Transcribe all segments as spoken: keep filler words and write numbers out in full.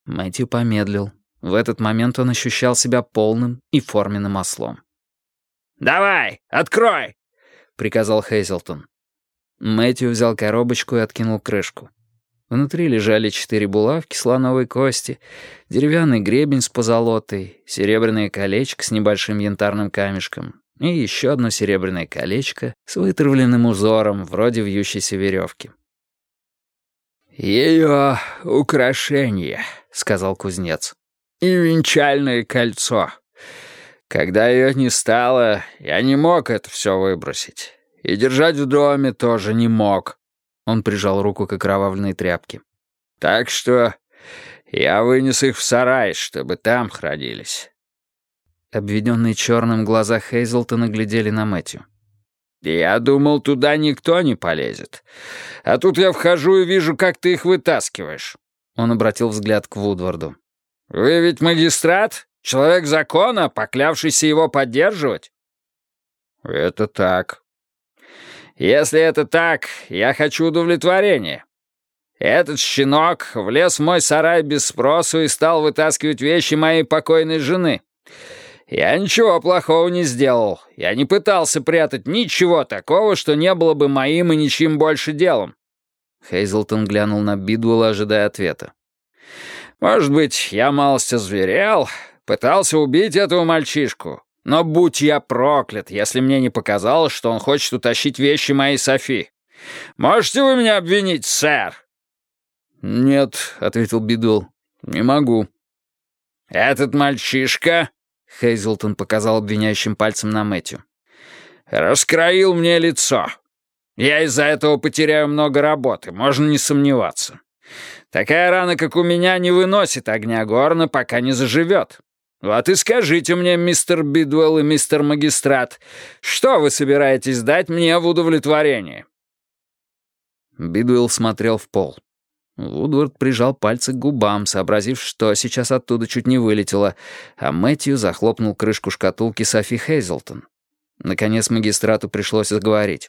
Мэтью помедлил. В этот момент он ощущал себя полным и форменным ослом. «Давай, открой!» — приказал Хейзелтон. Мэтью взял коробочку и откинул крышку. Внутри лежали четыре булавки слоновой кости, деревянный гребень с позолотой, серебряное колечко с небольшим янтарным камешком и еще одно серебряное колечко с вытравленным узором, вроде вьющейся веревки. «Ее украшение», — сказал кузнец, — «и венчальное кольцо. Когда ее не стало, я не мог это все выбросить. И держать в доме тоже не мог». Он прижал руку к окровавленной тряпке. «Так что я вынес их в сарай, чтобы там хранились». Обведенные черным глаза Хейзелтона глядели на Мэтью. «Я думал, туда никто не полезет. А тут я вхожу и вижу, как ты их вытаскиваешь». Он обратил взгляд к Вудварду. «Вы ведь магистрат? Человек закона, поклявшийся его поддерживать?» «Это так». «Если это так, я хочу удовлетворения. Этот щенок влез в мой сарай без спросу и стал вытаскивать вещи моей покойной жены. Я ничего плохого не сделал. Я не пытался прятать ничего такого, что не было бы моим и ничьим больше делом». Хейзелтон глянул на Бидуэлла, ожидая ответа. «Может быть, я малость озверел, пытался убить этого мальчишку. Но будь я проклят, если мне не показалось, что он хочет утащить вещи моей Софи. Можете вы меня обвинить, сэр?» «Нет», — ответил Бидуэлл, — «не могу». «Этот мальчишка...» — Хейзелтон показал обвиняющим пальцем на Мэтью. «Раскроил мне лицо. Я из-за этого потеряю много работы, можно не сомневаться. Такая рана, как у меня, не выносит огня горна, пока не заживет. Вот и скажите мне, мистер Бидуэлл и мистер Магистрат, что вы собираетесь дать мне в удовлетворение?» Бидуэлл смотрел в пол. Вудвард прижал пальцы к губам, сообразив, что сейчас оттуда чуть не вылетело, а Мэтью захлопнул крышку шкатулки Софи Хейзелтон. Наконец магистрату пришлось заговорить.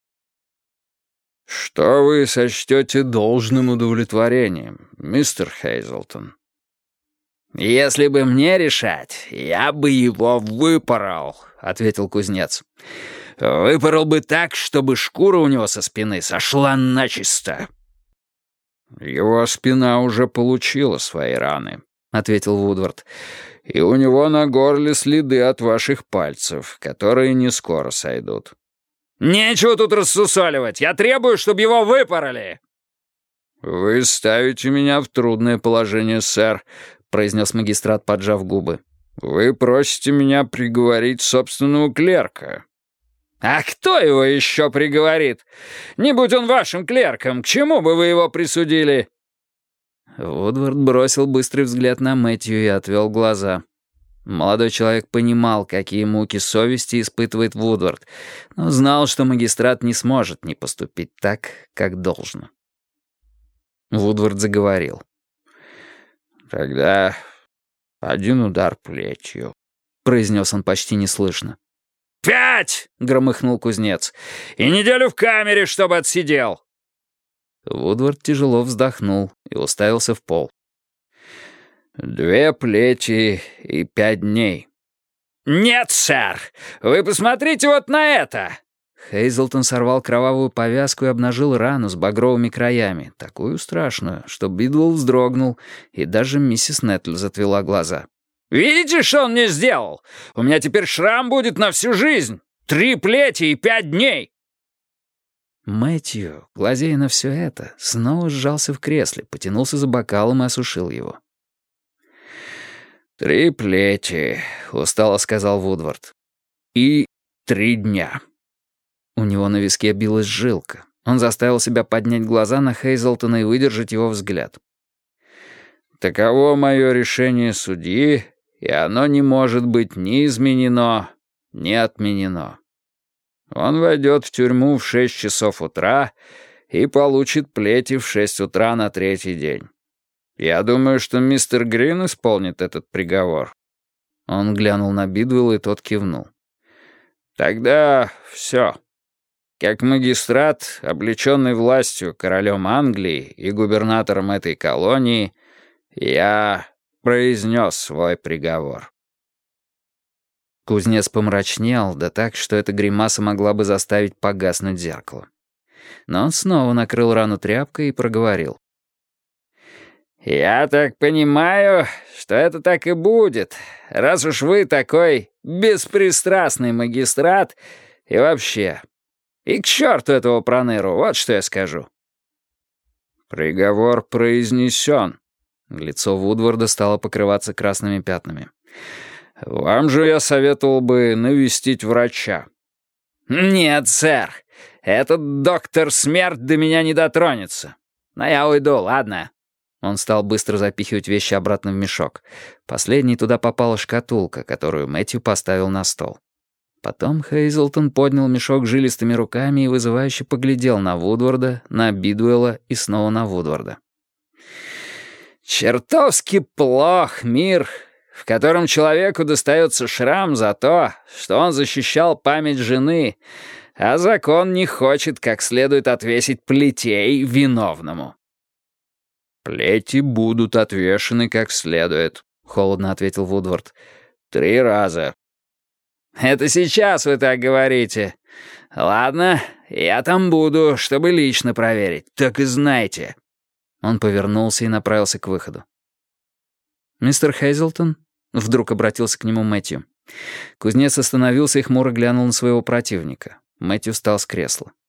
«Что вы сочтете должным удовлетворением, мистер Хейзелтон?» «Если бы мне решать, я бы его выпорол», — ответил кузнец. «Выпорол бы так, чтобы шкура у него со спины сошла начисто». «Его спина уже получила свои раны», — ответил Вудвард. «И у него на горле следы от ваших пальцев, которые не скоро сойдут». «Нечего тут рассусоливать! Я требую, чтобы его выпороли!» «Вы ставите меня в трудное положение, сэр», — произнес магистрат, поджав губы. «Вы просите меня приговорить собственного клерка». «А кто его еще приговорит? Не будь он вашим клерком, к чему бы вы его присудили?» Вудвард бросил быстрый взгляд на Мэтью и отвел глаза. Молодой человек понимал, какие муки совести испытывает Вудвард, но знал, что магистрат не сможет не поступить так, как должно. Вудвард заговорил. «Тогда один удар плетью», — произнес он почти неслышно. «Пять!» — громыхнул кузнец. «И неделю в камере, чтобы отсидел!» Вудвард тяжело вздохнул и уставился в пол. «Две плети и пять дней». «Нет, сэр! Вы посмотрите вот на это!» Хейзелтон сорвал кровавую повязку и обнажил рану с багровыми краями, такую страшную, что Бидуэлл вздрогнул, и даже миссис Неттль затвела глаза. «Видите, что он мне сделал? У меня теперь шрам будет на всю жизнь. Три плети и пять дней». Мэтью, глазея на все это, снова сжался в кресле, потянулся за бокалом и осушил его. «Три плети», — устало сказал Вудвард. «И три дня». У него на виске билась жилка. Он заставил себя поднять глаза на Хейзелтона и выдержать его взгляд. «Таково мое решение судьи, и оно не может быть ни изменено, ни отменено. Он войдет в тюрьму в шесть часов утра и получит плети в шесть утра на третий день. Я думаю, что мистер Грин исполнит этот приговор». Он глянул на Бидуэлла, и тот кивнул. «Тогда все. Как магистрат, облеченный властью королем Англии и губернатором этой колонии, Я произнес свой приговор». Кузнец помрачнел, да так, что эта гримаса могла бы заставить погаснуть зеркало. Но он снова накрыл рану тряпкой и проговорил. «Я так понимаю, что это так и будет, раз уж вы такой беспристрастный магистрат и вообще. И к черту этого проныру, вот что я скажу». «Приговор произнесен». Лицо Вудварда стало покрываться красными пятнами. «Вам же я советовал бы навестить врача». «Нет, сэр, этот доктор Смерть до меня не дотронется. Но я уйду, ладно?» Он стал быстро запихивать вещи обратно в мешок. Последней туда попала шкатулка, которую Мэтью поставил на стол. Потом Хейзлтон поднял мешок жилистыми руками и вызывающе поглядел на Вудварда, на Бидуэлла и снова на Вудварда. «Чертовски плох мир, в котором человеку достается шрам за то, что он защищал память жены, а закон не хочет как следует отвесить плетей виновному». «Плети будут отвешены как следует», — холодно ответил Вудвард. «Три раза». «Это сейчас вы так говорите. Ладно, я там буду, чтобы лично проверить, так и знайте». Он повернулся и направился к выходу. «Мистер Хейзлтон?» — вдруг обратился к нему Мэтью. Кузнец остановился и хмуро глянул на своего противника. Мэтью встал с кресла.